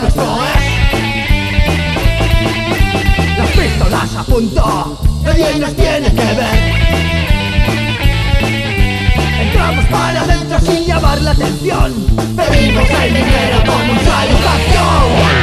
nuestro es. Las pistolas a punto, nadie nos tiene que ver. Entramos para adentro sin llamar la atención. Pedimos el dinero con mucha educación.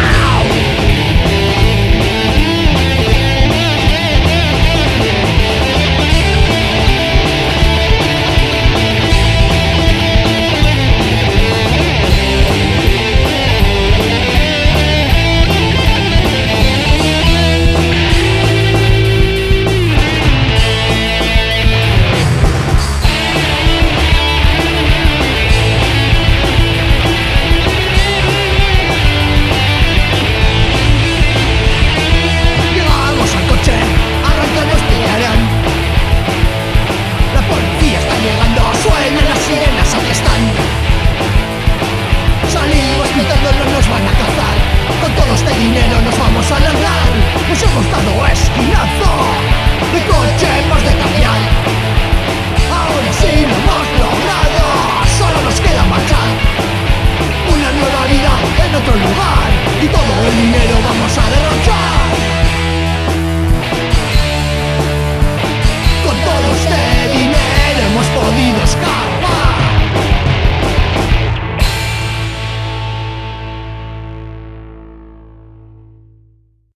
Este dinero nos vamos a largar. Nos hemos dado esquinazo de coche más de camión.